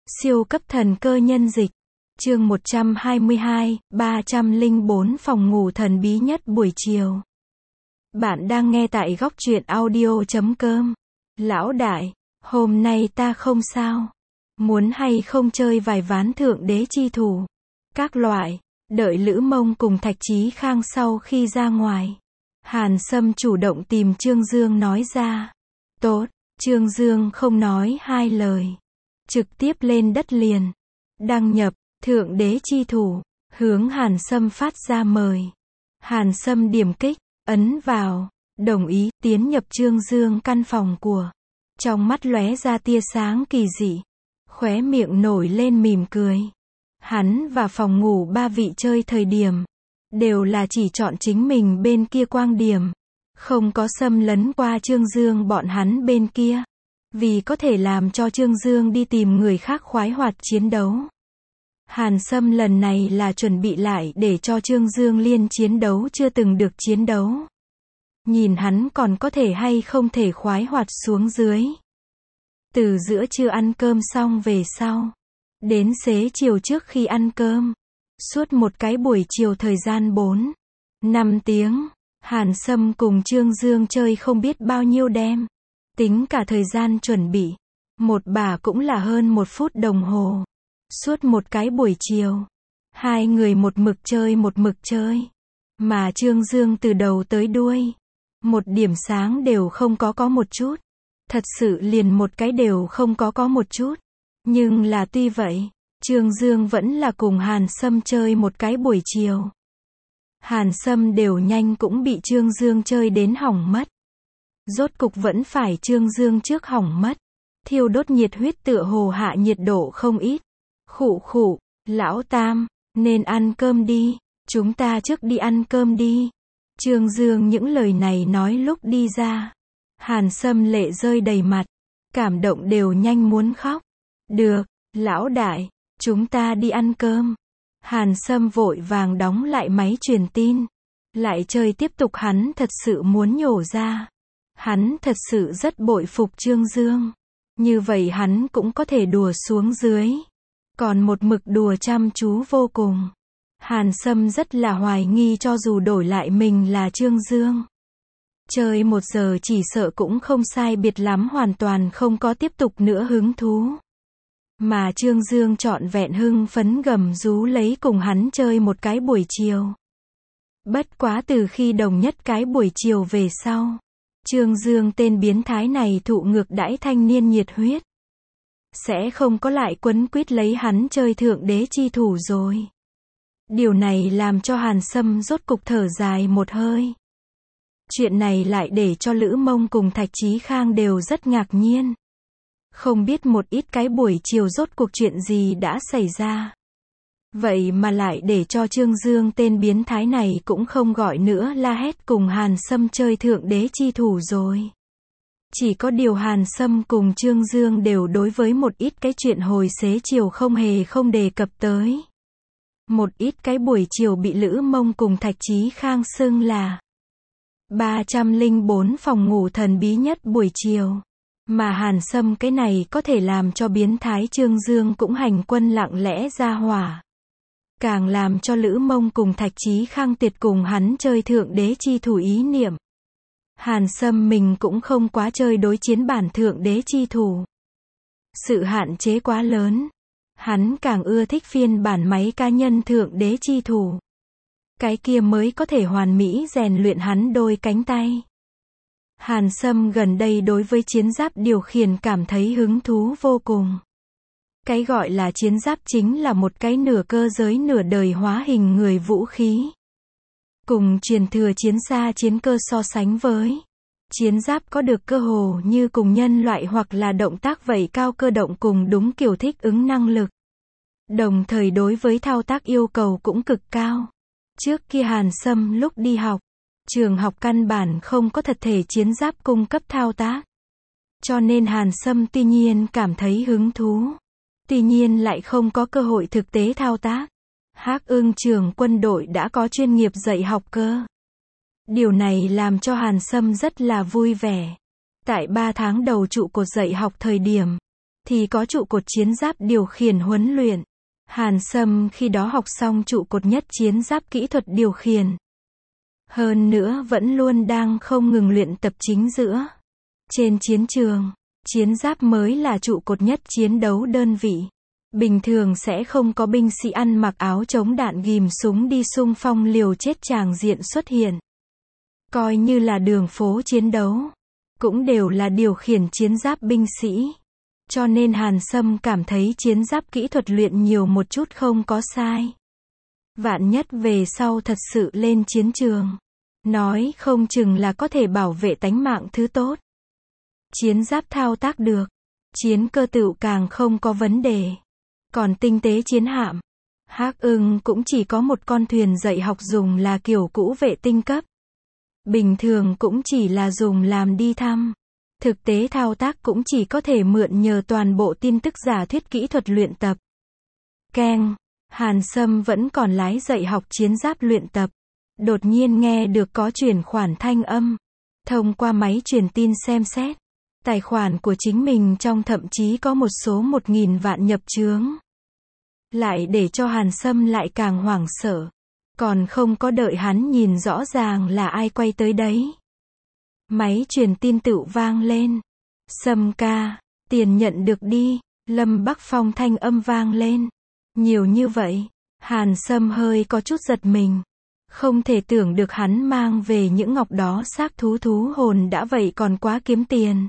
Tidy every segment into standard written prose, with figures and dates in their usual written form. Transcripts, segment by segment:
Siêu cấp thần cơ nhân dịch. Chương 122, 304 phòng ngủ thần bí nhất buổi chiều. Bạn đang nghe tại góc truyện audio.com. Lão đại, hôm nay ta không sao. Muốn hay không chơi vài ván thượng đế chi thủ. Các loại, đợi Lữ Mông cùng Thạch Chí Khang sau khi ra ngoài. Hàn Sâm chủ động tìm Trương Dương nói ra. Tốt, Trương Dương không nói hai lời. Trực tiếp lên đất liền. Đăng nhập, thượng đế chi thủ, hướng Hàn Sâm phát ra mời. Hàn Sâm điểm kích, ấn vào, đồng ý, tiến nhập Trương Dương căn phòng của. Trong mắt lóe ra tia sáng kỳ dị. Khóe miệng nổi lên mỉm cười. Hắn và phòng ngủ ba vị chơi thời điểm. Đều là chỉ chọn chính mình bên kia quang điểm. Không có xâm lấn qua Trương Dương bọn hắn bên kia. Vì có thể làm cho Trương Dương đi tìm người khác khoái hoạt chiến đấu. Hàn Sâm lần này là chuẩn bị lại để cho Trương Dương liên chiến đấu chưa từng được chiến đấu. Nhìn hắn còn có thể hay không thể khoái hoạt xuống dưới. Từ giữa trưa ăn cơm xong về sau. Đến xế chiều trước khi ăn cơm. Suốt một cái buổi chiều thời gian 4-5 tiếng. Hàn Sâm cùng Trương Dương chơi không biết bao nhiêu đêm. Tính cả thời gian chuẩn bị. Một bả cũng là hơn 1 phút đồng hồ. Suốt một cái buổi chiều. Hai người một mực chơi. Mà Trương Dương từ đầu tới đuôi. Một điểm sáng đều không có một chút. Thật sự liền một cái đều không có một chút. Nhưng là tuy vậy, Trương Dương vẫn là cùng Hàn Sâm chơi một cái buổi chiều. Hàn Sâm đều nhanh cũng bị Trương Dương chơi đến hỏng mất. Rốt cục vẫn phải Trương Dương trước hỏng mất. Thiêu đốt nhiệt huyết tựa hồ hạ nhiệt độ không ít. Khụ, lão tam, nên ăn cơm đi, chúng ta trước đi ăn cơm đi. Trương Dương những lời này nói lúc đi ra. Hàn Sâm lệ rơi đầy mặt, cảm động đều nhanh muốn khóc. Được, lão đại, chúng ta đi ăn cơm. Hàn Sâm vội vàng đóng lại máy truyền tin. Lại chơi tiếp tục hắn thật sự muốn nhổ ra. Hắn thật sự rất bội phục Trương Dương. Như vậy hắn cũng có thể đùa xuống dưới. Còn một mực đùa chăm chú vô cùng. Hàn Sâm rất là hoài nghi cho dù đổi lại mình là Trương Dương. Chơi 1 giờ chỉ sợ cũng không sai biệt lắm, hoàn toàn không có tiếp tục nữa hứng thú. Mà Trương Dương trọn vẹn hưng phấn gầm rú lấy cùng hắn chơi một cái buổi chiều. Bất quá từ khi đồng nhất cái buổi chiều về sau. Trương Dương tên biến thái này thụ ngược đãi thanh niên nhiệt huyết. Sẽ không có lại quấn quýt lấy hắn chơi thượng đế chi thủ rồi. Điều này làm cho Hàn Sâm rốt cục thở dài một hơi. Chuyện này lại để cho Lữ Mông cùng Thạch Chí Khang đều rất ngạc nhiên. Không biết một ít cái buổi chiều rốt cuộc chuyện gì đã xảy ra. Vậy mà lại để cho Trương Dương tên biến thái này cũng không gọi nữa la hét cùng Hàn Sâm chơi thượng đế chi thủ rồi. Chỉ có điều Hàn Sâm cùng Trương Dương đều đối với một ít cái chuyện hồi xế chiều không đề cập tới. Một ít cái buổi chiều bị Lữ Mông cùng Thạch Chí Khang xưng là 304 phòng ngủ thần bí nhất buổi chiều. Mà Hàn Sâm cái này có thể làm cho biến thái Trương Dương cũng hành quân lặng lẽ ra hỏa. Càng làm cho Lữ Mông cùng Thạch Chí Khang tiệt cùng hắn chơi thượng đế chi thủ ý niệm. Hàn Sâm mình cũng không quá chơi đối chiến bản thượng đế chi thủ. Sự hạn chế quá lớn. Hắn càng ưa thích phiên bản máy cá nhân thượng đế chi thủ. Cái kia mới có thể hoàn mỹ rèn luyện hắn đôi cánh tay. Hàn Sâm gần đây đối với chiến giáp điều khiển cảm thấy hứng thú vô cùng. Cái gọi là chiến giáp chính là một cái nửa cơ giới nửa đời hóa hình người vũ khí. Cùng truyền thừa chiến xa chiến cơ so sánh với. Chiến giáp có được cơ hồ như cùng nhân loại hoặc là động tác vậy cao cơ động cùng đúng kiểu thích ứng năng lực. Đồng thời đối với thao tác yêu cầu cũng cực cao. Trước kia Hàn Sâm lúc đi học, trường học căn bản không có thật thể chiến giáp cung cấp thao tác. Cho nên Hàn Sâm tuy nhiên cảm thấy hứng thú. Tuy nhiên lại không có cơ hội thực tế thao tác. Hắc Ưng trường quân đội đã có chuyên nghiệp dạy học cơ. Điều này làm cho Hàn Sâm rất là vui vẻ. Tại 3 tháng đầu trụ cột dạy học thời điểm, thì có trụ cột chiến giáp điều khiển huấn luyện. Hàn Sâm khi đó học xong trụ cột nhất chiến giáp kỹ thuật điều khiển. Hơn nữa vẫn luôn đang không ngừng luyện tập chính giữa. Trên chiến trường, chiến giáp mới là trụ cột nhất chiến đấu đơn vị. Bình thường sẽ không có binh sĩ ăn mặc áo chống đạn ghim súng đi xung phong liều chết tràng diện xuất hiện. Coi như là đường phố chiến đấu, cũng đều là điều khiển chiến giáp binh sĩ. Cho nên Hàn Sâm cảm thấy chiến giáp kỹ thuật luyện nhiều một chút không có sai. Vạn nhất về sau thật sự lên chiến trường, nói không chừng là có thể bảo vệ tánh mạng thứ tốt. Chiến giáp thao tác được, chiến cơ tựu càng không có vấn đề. Còn tinh tế chiến hạm, Hắc Ưng cũng chỉ có một con thuyền dạy học dùng là kiểu cũ vệ tinh cấp. Bình thường cũng chỉ là dùng làm đi thăm. Thực tế thao tác cũng chỉ có thể mượn nhờ toàn bộ tin tức giả thuyết kỹ thuật luyện tập. Keng, Hàn Sâm vẫn còn lái dạy học chiến giáp luyện tập. Đột nhiên nghe được có chuyển khoản thanh âm. Thông qua máy truyền tin xem xét. Tài khoản của chính mình trong thậm chí có một số 1.000 vạn nhập chướng. Lại để cho Hàn Sâm lại càng hoảng sợ. Còn không có đợi hắn nhìn rõ ràng là ai quay tới đấy. Máy truyền tin tựu vang lên. Sâm ca, tiền nhận được đi. Lâm Bắc Phong thanh âm vang lên. Nhiều như vậy, Hàn Sâm hơi có chút giật mình. Không thể tưởng được hắn mang về những ngọc đó xác thú hồn đã vậy còn quá kiếm tiền.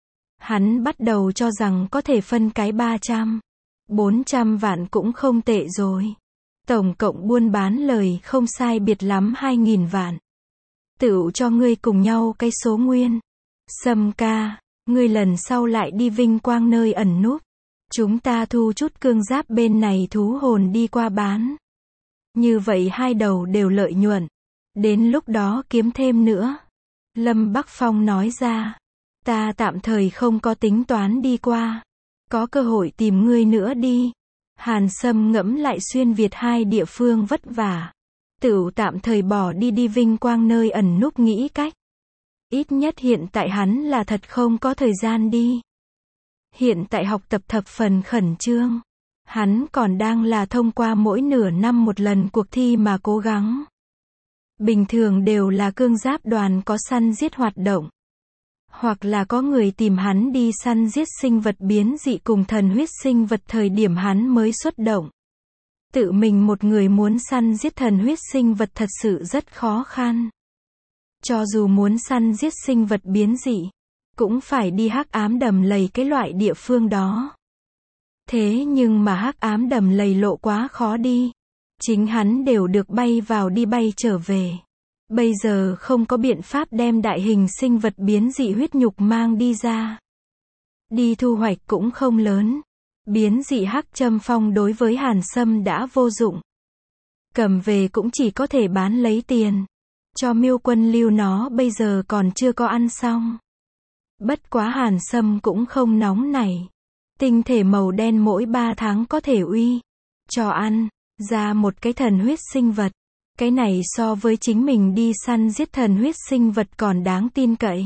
Hắn bắt đầu cho rằng có thể phân cái 300, 400 vạn cũng không tệ rồi. Tổng cộng buôn bán lời không sai biệt lắm 2.000 vạn. Tựu cho ngươi cùng nhau cái số nguyên. Sâm ca, ngươi lần sau lại đi vinh quang nơi ẩn núp. Chúng ta thu chút cương giáp bên này thú hồn đi qua bán. Như vậy hai đầu đều lợi nhuận. Đến lúc đó kiếm thêm nữa. Lâm Bắc Phong nói ra. Ta tạm thời không có tính toán đi qua. Có cơ hội tìm ngươi nữa đi. Hàn Sâm ngẫm lại xuyên Việt hai địa phương vất vả. Tựu tạm thời bỏ đi vinh quang nơi ẩn núp nghĩ cách. Ít nhất hiện tại hắn là thật không có thời gian đi. Hiện tại học tập thập phần khẩn trương. Hắn còn đang là thông qua mỗi nửa năm một lần cuộc thi mà cố gắng. Bình thường đều là cương giáp đoàn có săn giết hoạt động. Hoặc là có người tìm hắn đi săn giết sinh vật biến dị cùng thần huyết sinh vật thời điểm hắn mới xuất động. Tự mình một người muốn săn giết thần huyết sinh vật thật sự rất khó khăn. Cho dù muốn săn giết sinh vật biến dị, cũng phải đi hắc ám đầm lầy cái loại địa phương đó. Thế nhưng mà hắc ám đầm lầy lộ quá khó đi. Chính hắn đều được bay vào đi bay trở về. Bây giờ không có biện pháp đem đại hình sinh vật biến dị huyết nhục mang đi ra. Đi thu hoạch cũng không lớn. Biến dị hắc châm phong đối với Hàn Sâm đã vô dụng. Cầm về cũng chỉ có thể bán lấy tiền. Cho Miêu Quân lưu nó bây giờ còn chưa có ăn xong. Bất quá Hàn Sâm cũng không nóng nảy. Tinh thể màu đen mỗi 3 tháng có thể uy. Cho ăn, ra một cái thần huyết sinh vật. Cái này so với chính mình đi săn giết thần huyết sinh vật còn đáng tin cậy.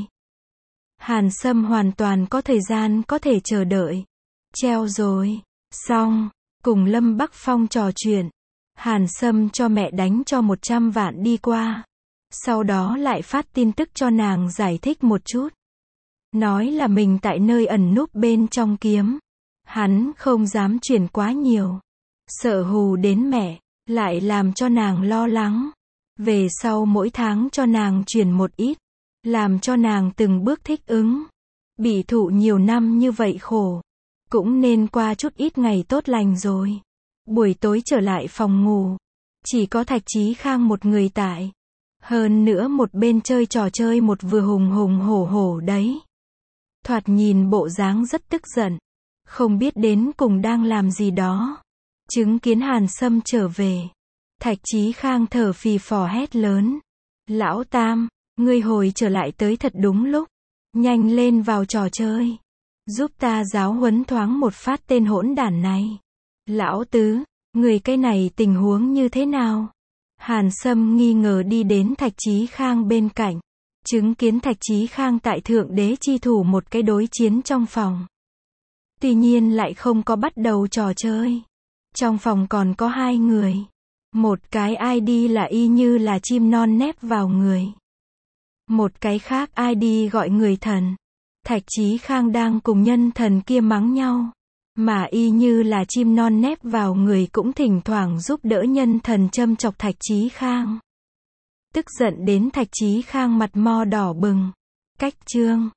Hàn Sâm hoàn toàn có thời gian có thể chờ đợi. Treo rồi. Xong. Cùng Lâm Bắc Phong trò chuyện. Hàn Sâm cho mẹ đánh cho 100 vạn đi qua. Sau đó lại phát tin tức cho nàng giải thích một chút. Nói là mình tại nơi ẩn núp bên trong kiếm. Hắn không dám chuyển quá nhiều. Sợ hù đến mẹ. Lại làm cho nàng lo lắng. Về sau mỗi tháng cho nàng chuyển một ít. Làm cho nàng từng bước thích ứng. Bị thụ nhiều năm như vậy khổ. Cũng nên qua chút ít ngày tốt lành rồi. Buổi tối trở lại phòng ngủ. Chỉ có Thạch Chí Khang một người tại. Hơn nữa một bên chơi trò chơi một vừa hùng hổ đấy. Thoạt nhìn bộ dáng rất tức giận. Không biết đến cùng đang làm gì đó. Chứng kiến Hàn Sâm trở về. Thạch Chí Khang thở phì phò hét lớn. Lão Tam, ngươi hồi trở lại tới thật đúng lúc. Nhanh lên vào trò chơi. Giúp ta giáo huấn thoáng một phát tên hỗn đản này. Lão Tứ, người cái này tình huống như thế nào? Hàn Sâm nghi ngờ đi đến Thạch Chí Khang bên cạnh. Chứng kiến Thạch Chí Khang tại Thượng Đế chi thủ một cái đối chiến trong phòng. Tuy nhiên lại không có bắt đầu trò chơi. Trong phòng còn có hai người. Một cái ID là y như là chim non nép vào người. Một cái khác ID gọi người thần. Thạch Chí Khang đang cùng nhân thần kia mắng nhau. Mà y như là chim non nép vào người cũng thỉnh thoảng giúp đỡ nhân thần châm chọc Thạch Chí Khang. Tức giận đến Thạch Chí Khang mặt mo đỏ bừng. Cách chương